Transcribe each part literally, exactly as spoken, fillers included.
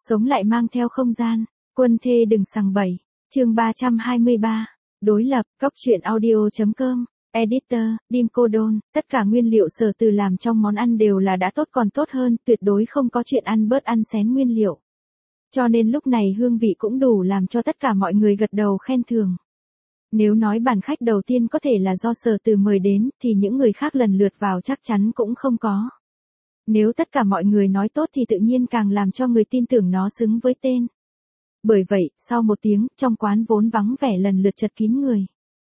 Sống lại mang theo không gian, quân thê đừng sằng bậy. Chương ba trăm hai mươi ba. Đối lập, góc truyện audio chấm com. Editor, Dim Cô Đôn, tất cả nguyên liệu Sở Từ làm trong món ăn đều là đã tốt còn tốt hơn, tuyệt đối không có chuyện ăn bớt ăn xén nguyên liệu. Cho nên lúc này hương vị cũng đủ làm cho tất cả mọi người gật đầu khen thưởng. Nếu nói bàn khách đầu tiên có thể là do Sở Từ mời đến, thì những người khác lần lượt vào chắc chắn cũng không có. Nếu tất cả mọi người nói tốt thì tự nhiên càng làm cho người tin tưởng nó xứng với tên. Bởi vậy, sau một tiếng, trong quán vốn vắng vẻ lần lượt chật kín người.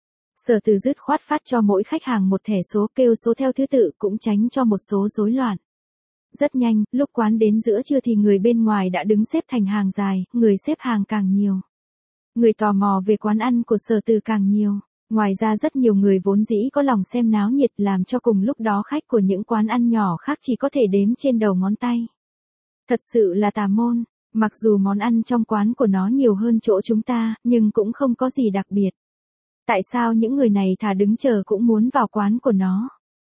Sở Từ dứt khoát phát cho mỗi khách hàng một thẻ số, kêu số theo thứ tự, cũng tránh cho một số rối loạn. Rất nhanh, lúc quán đến giữa trưa thì người bên ngoài đã đứng xếp thành hàng dài, người xếp hàng càng nhiều. Người tò mò về quán ăn của Sở Từ càng nhiều. Ngoài ra rất nhiều người vốn dĩ có lòng xem náo nhiệt làm cho cùng lúc đó khách của những quán ăn nhỏ khác chỉ có thể đếm trên đầu ngón tay. Thật sự là tà môn, mặc dù món ăn trong quán của nó nhiều hơn chỗ chúng ta, nhưng cũng không có gì đặc biệt. Tại sao những người này thà đứng chờ cũng muốn vào quán của nó?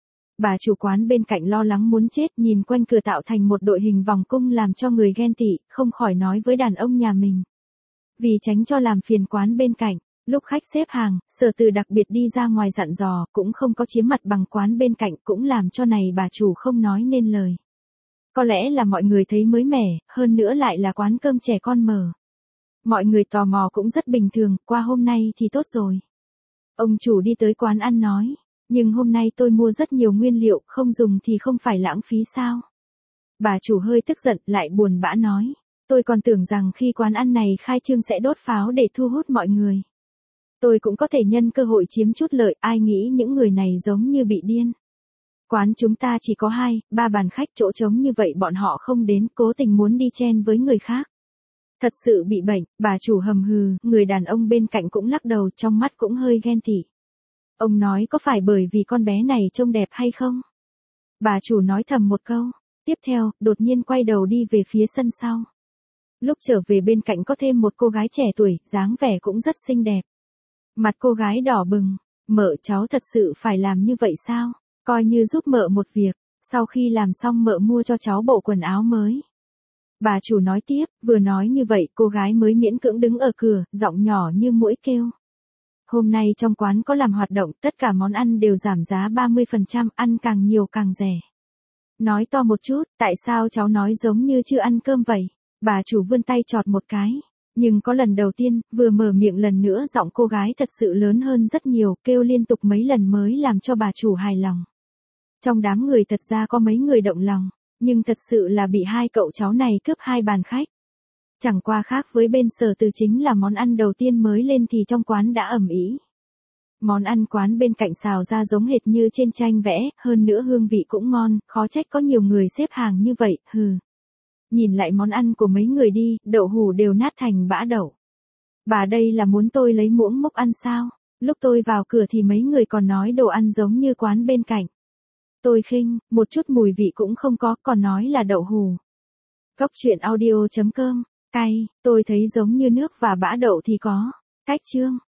Bà chủ quán bên cạnh lo lắng muốn chết, nhìn quanh cửa tạo thành một đội hình vòng cung làm cho người ghen tị, không khỏi nói với đàn ông nhà mình. Vì tránh cho làm phiền quán bên cạnh, lúc khách xếp hàng, Sở Từ đặc biệt đi ra ngoài dặn dò, cũng không có chiếm mặt bằng quán bên cạnh, cũng làm cho này bà chủ không nói nên lời. Có lẽ là mọi người thấy mới mẻ, hơn nữa lại là quán cơm trẻ con mở. Mọi người tò mò cũng rất bình thường, qua hôm nay thì tốt rồi. Ông chủ đi tới quán ăn nói, nhưng hôm nay tôi mua rất nhiều nguyên liệu, không dùng thì không phải lãng phí sao? Bà chủ hơi tức giận, lại buồn bã nói, tôi còn tưởng rằng khi quán ăn này khai trương sẽ đốt pháo để thu hút mọi người. Tôi cũng có thể nhân cơ hội chiếm chút lợi, ai nghĩ những người này giống như bị điên. Quán chúng ta chỉ có hai, ba bàn khách, chỗ trống như vậy bọn họ không đến, cố tình muốn đi chen với người khác. Thật sự bị bệnh, bà chủ hầm hừ, người đàn ông bên cạnh cũng lắc đầu, trong mắt cũng hơi ghen tị. Ông nói có phải bởi vì con bé này trông đẹp hay không? Bà chủ nói thầm một câu, tiếp theo, đột nhiên quay đầu đi về phía sân sau. Lúc trở về bên cạnh có thêm một cô gái trẻ tuổi, dáng vẻ cũng rất xinh đẹp. Mặt cô gái đỏ bừng, mợ cháu thật sự phải làm như vậy sao? Coi như giúp mợ một việc, sau khi làm xong mợ mua cho cháu bộ quần áo mới. Bà chủ nói tiếp, vừa nói như vậy cô gái mới miễn cưỡng đứng ở cửa, giọng nhỏ như muỗi kêu. Hôm nay trong quán có làm hoạt động, tất cả món ăn đều giảm giá ba mươi phần trăm, ăn càng nhiều càng rẻ. Nói to một chút, tại sao cháu nói giống như chưa ăn cơm vậy? Bà chủ vươn tay chọt một cái. Nhưng có lần đầu tiên, vừa mở miệng lần nữa giọng cô gái thật sự lớn hơn rất nhiều, kêu liên tục mấy lần mới làm cho bà chủ hài lòng. Trong đám người thật ra có mấy người động lòng, nhưng thật sự là bị hai cậu cháu này cướp hai bàn khách. Chẳng qua khác với bên Sở Từ chính là món ăn đầu tiên mới lên thì trong quán đã ầm ĩ. Món ăn quán bên cạnh xào ra giống hệt như trên tranh vẽ, hơn nữa hương vị cũng ngon, khó trách có nhiều người xếp hàng như vậy, hừ. Nhìn lại món ăn của mấy người đi, đậu hủ đều nát thành bã đậu. Bà đây là muốn tôi lấy muỗng múc ăn sao? Lúc tôi vào cửa thì mấy người còn nói đồ ăn giống như quán bên cạnh. Tôi khinh, một chút mùi vị cũng không có, còn nói là đậu hủ. Góc truyện audio chấm com, cay, tôi thấy giống như nước và bã đậu thì có. Cách chương.